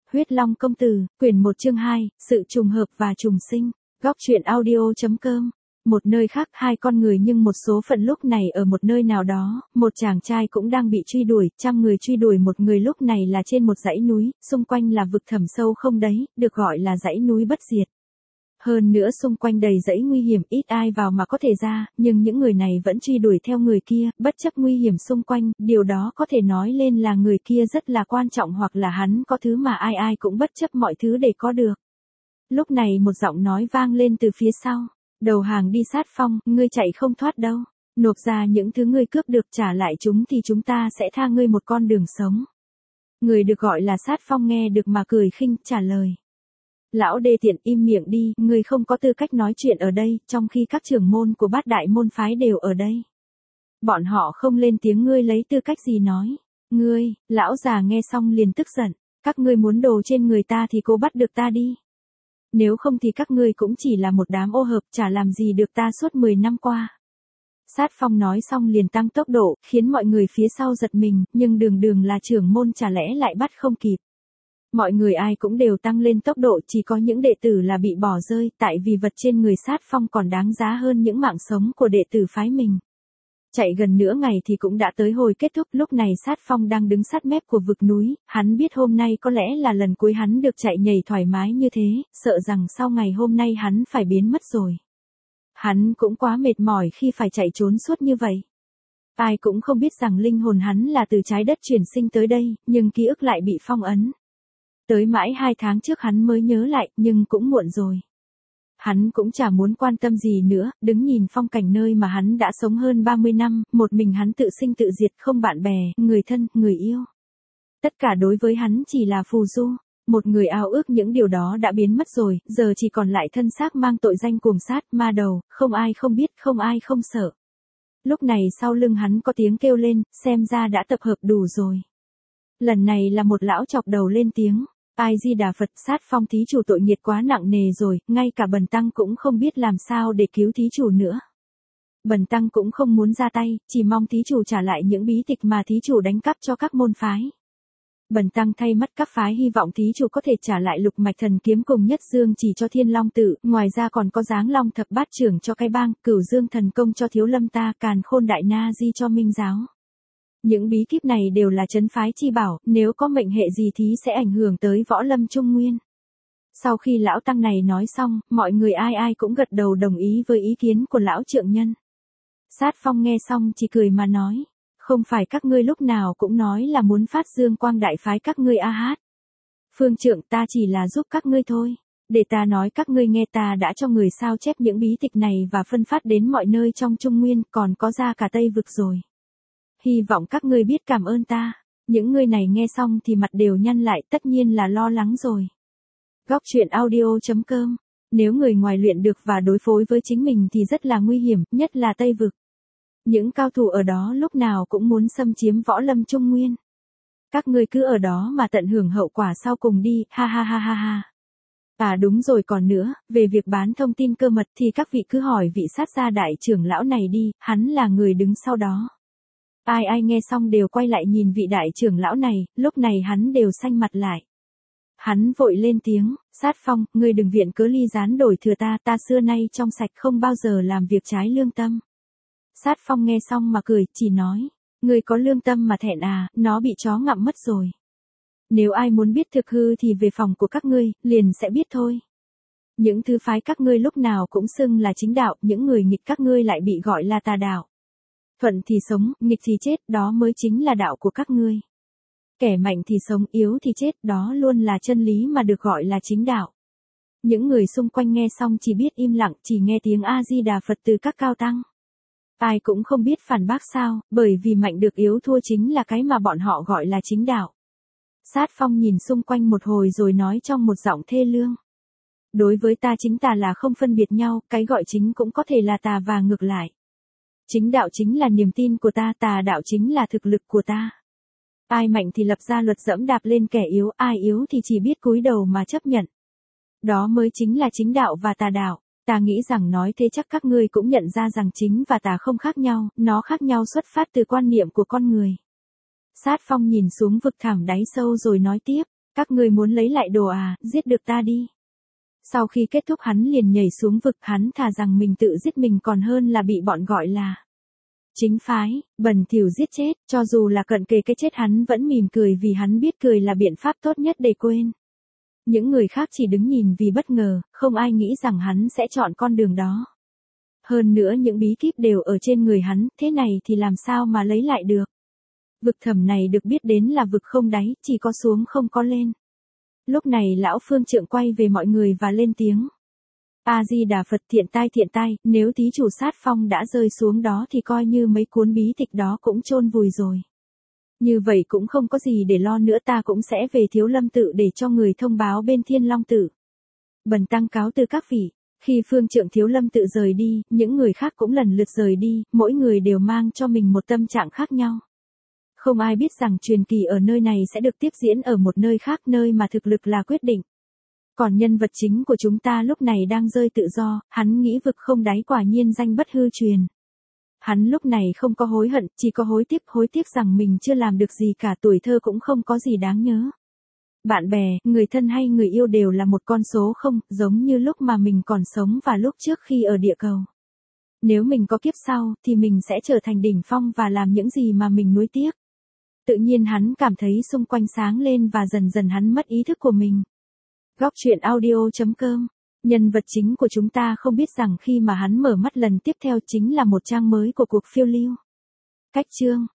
Huyết Long Công Tử, quyển 1 chương 2, sự trùng hợp và trùng sinh. Góc truyện audio.com. Một nơi khác, hai con người nhưng một số phận lúc này ở một nơi nào đó, một chàng trai cũng đang bị truy đuổi, trăm người truy đuổi một người lúc này là trên một dãy núi, xung quanh là vực thẳm sâu không đáy, được gọi là dãy núi bất diệt. Hơn nữa xung quanh đầy dãy nguy hiểm, ít ai vào mà có thể ra, nhưng những người này vẫn truy đuổi theo người kia, bất chấp nguy hiểm xung quanh, điều đó có thể nói lên là người kia rất là quan trọng hoặc là hắn có thứ mà ai ai cũng bất chấp mọi thứ để có được. Lúc này một giọng nói vang lên từ phía sau, đầu hàng đi Sát Phong, ngươi chạy không thoát đâu, nộp ra những thứ ngươi cướp được trả lại chúng thì chúng ta sẽ tha ngươi một con đường sống. Người được gọi là Sát Phong nghe được mà cười khinh, trả lời. Lão đê tiện, im miệng đi, ngươi không có tư cách nói chuyện ở đây, trong khi các trưởng môn của bát đại môn phái đều ở đây. Bọn họ không lên tiếng, ngươi lấy tư cách gì nói? Ngươi, lão già nghe xong liền tức giận, các ngươi muốn đồ trên người ta thì cố bắt được ta đi. Nếu không thì các ngươi cũng chỉ là một đám ô hợp, chả làm gì được ta suốt 10 năm qua. Sát Phong nói xong liền tăng tốc độ, khiến mọi người phía sau giật mình, nhưng đường là trưởng môn chả lẽ lại bắt không kịp. Mọi người ai cũng đều tăng lên tốc độ, chỉ có những đệ tử là bị bỏ rơi, tại vì vật trên người Sát Phong còn đáng giá hơn những mạng sống của đệ tử phái mình. Chạy gần nửa ngày thì cũng đã tới hồi kết thúc, lúc này Sát Phong đang đứng sát mép của vực núi, hắn biết hôm nay có lẽ là lần cuối hắn được chạy nhảy thoải mái như thế, sợ rằng sau ngày hôm nay hắn phải biến mất rồi. Hắn cũng quá mệt mỏi khi phải chạy trốn suốt như vậy. Ai cũng không biết rằng linh hồn hắn là từ trái đất chuyển sinh tới đây, nhưng ký ức lại bị phong ấn. Tới mãi 2 tháng trước hắn mới nhớ lại, nhưng cũng muộn rồi. Hắn cũng chả muốn quan tâm gì nữa, đứng nhìn phong cảnh nơi mà hắn đã sống hơn 30 năm, một mình hắn tự sinh tự diệt, không bạn bè, người thân, người yêu. Tất cả đối với hắn chỉ là phù du, một người ao ước những điều đó đã biến mất rồi, giờ chỉ còn lại thân xác mang tội danh cuồng sát, ma đầu, không ai không biết, không ai không sợ. Lúc này sau lưng hắn có tiếng kêu lên, xem ra đã tập hợp đủ rồi. Lần này là một lão chọc đầu lên tiếng. Ai Di Đà Phật, Sát Phong thí chủ tội nghiệt quá nặng nề rồi, ngay cả bần tăng cũng không biết làm sao để cứu thí chủ nữa. Bần tăng cũng không muốn ra tay, chỉ mong thí chủ trả lại những bí tịch mà thí chủ đánh cắp cho các môn phái. Bần tăng thay mắt các phái hy vọng thí chủ có thể trả lại Lục Mạch Thần Kiếm cùng Nhất Dương chỉ cho Thiên Long Tự, ngoài ra còn có Giáng Long Thập Bát Trưởng cho cái bang, Cửu Dương Thần Công cho Thiếu Lâm ta, Càn Khôn Đại Na Di cho Minh Giáo. Những bí kíp này đều là trấn phái chi bảo, nếu có mệnh hệ gì thì sẽ ảnh hưởng tới võ lâm trung nguyên. Sau khi lão tăng này nói xong, mọi người ai ai cũng gật đầu đồng ý với ý kiến của lão trượng nhân. Sát Phong nghe xong chỉ cười mà nói, không phải các ngươi lúc nào cũng nói là muốn phát dương quang đại phái các ngươi a hát. Phương trượng, ta chỉ là giúp các ngươi thôi. Để ta nói các ngươi nghe, ta đã cho người sao chép những bí tịch này và phân phát đến mọi nơi trong Trung Nguyên, còn có ra cả Tây Vực rồi. Hy vọng các ngươi biết cảm ơn ta. Những người này nghe xong thì mặt đều nhăn lại, tất nhiên là lo lắng rồi. Góc truyện audio.com. Nếu người ngoài luyện được và đối phối với chính mình thì rất là nguy hiểm, nhất là Tây Vực. Những cao thủ ở đó lúc nào cũng muốn xâm chiếm võ lâm Trung Nguyên. Các ngươi cứ ở đó mà tận hưởng hậu quả sau cùng đi, ha ha ha ha ha. À đúng rồi, còn nữa, về việc bán thông tin cơ mật thì các vị cứ hỏi vị Sát gia đại trưởng lão này đi, hắn là người đứng sau đó. Ai ai nghe xong đều quay lại nhìn vị đại trưởng lão này, lúc này hắn đều xanh mặt lại. Hắn vội lên tiếng, Sát Phong, ngươi đừng viện cớ ly gián đổi thừa ta, ta xưa nay trong sạch không bao giờ làm việc trái lương tâm. Sát Phong nghe xong mà cười, chỉ nói, ngươi có lương tâm mà thẹn à, nó bị chó ngậm mất rồi. Nếu ai muốn biết thực hư thì về phòng của các ngươi, liền sẽ biết thôi. Những thứ phái các ngươi lúc nào cũng xưng là chính đạo, những người nghịch các ngươi lại bị gọi là tà đạo. Thuận thì sống, nghịch thì chết, đó mới chính là đạo của các ngươi. Kẻ mạnh thì sống, yếu thì chết, đó luôn là chân lý mà được gọi là chính đạo. Những người xung quanh nghe xong chỉ biết im lặng, chỉ nghe tiếng A-di-đà Phật từ các cao tăng. Ai cũng không biết phản bác sao, bởi vì mạnh được yếu thua chính là cái mà bọn họ gọi là chính đạo. Sát Phong nhìn xung quanh một hồi rồi nói trong một giọng thê lương. Đối với ta chính tà là không phân biệt nhau, cái gọi chính cũng có thể là tà và ngược lại. Chính đạo chính là niềm tin của ta, tà đạo chính là thực lực của ta. Ai mạnh thì lập ra luật dẫm đạp lên kẻ yếu, ai yếu thì chỉ biết cúi đầu mà chấp nhận. Đó mới chính là chính đạo và tà đạo. Ta nghĩ rằng nói thế chắc các ngươi cũng nhận ra rằng chính và tà không khác nhau, nó khác nhau xuất phát từ quan niệm của con người. Sát Phong nhìn xuống vực thẳm đáy sâu rồi nói tiếp, Các ngươi muốn lấy lại đồ à, giết được ta đi. Sau khi kết thúc hắn liền nhảy xuống vực, hắn thà rằng mình tự giết mình còn hơn là bị bọn gọi là chính phái, bẩn thỉu giết chết, cho dù là cận kề cái chết hắn vẫn mỉm cười vì hắn biết cười là biện pháp tốt nhất để quên. Những người khác chỉ đứng nhìn vì bất ngờ, không ai nghĩ rằng hắn sẽ chọn con đường đó. Hơn nữa những bí kíp đều ở trên người hắn, thế này thì làm sao mà lấy lại được. Vực thẳm này được biết đến là vực không đáy, chỉ có xuống không có lên. Lúc này lão phương trượng quay về mọi người và lên tiếng. A-di-đà Phật, thiện tai, nếu thí chủ sát phong đã rơi xuống đó thì coi như mấy cuốn bí tịch đó cũng chôn vùi rồi. Như vậy cũng không có gì để lo nữa, ta cũng sẽ về Thiếu Lâm tự để cho người thông báo bên Thiên Long tự. Bần tăng cáo từ các vị. Khi phương trượng Thiếu Lâm tự rời đi, những người khác cũng lần lượt rời đi, mỗi người đều mang cho mình một tâm trạng khác nhau. Không ai biết rằng truyền kỳ ở nơi này sẽ được tiếp diễn ở một nơi khác, nơi mà thực lực là quyết định. Còn nhân vật chính của chúng ta lúc này đang rơi tự do, hắn nghĩ vực không đáy quả nhiên danh bất hư truyền. Hắn lúc này không có hối hận, chỉ có hối tiếc rằng mình chưa làm được gì cả, tuổi thơ cũng không có gì đáng nhớ. Bạn bè, người thân hay người yêu đều là một con số không, giống như lúc mà mình còn sống và lúc trước khi ở địa cầu. Nếu mình có kiếp sau, thì mình sẽ trở thành đỉnh phong và làm những gì mà mình nuối tiếc. Tự nhiên hắn cảm thấy xung quanh sáng lên và dần dần hắn mất ý thức của mình. Góc truyện audio.com. Nhân vật chính của chúng ta không biết rằng khi mà hắn mở mắt lần tiếp theo chính là một trang mới của cuộc phiêu lưu. Cách chương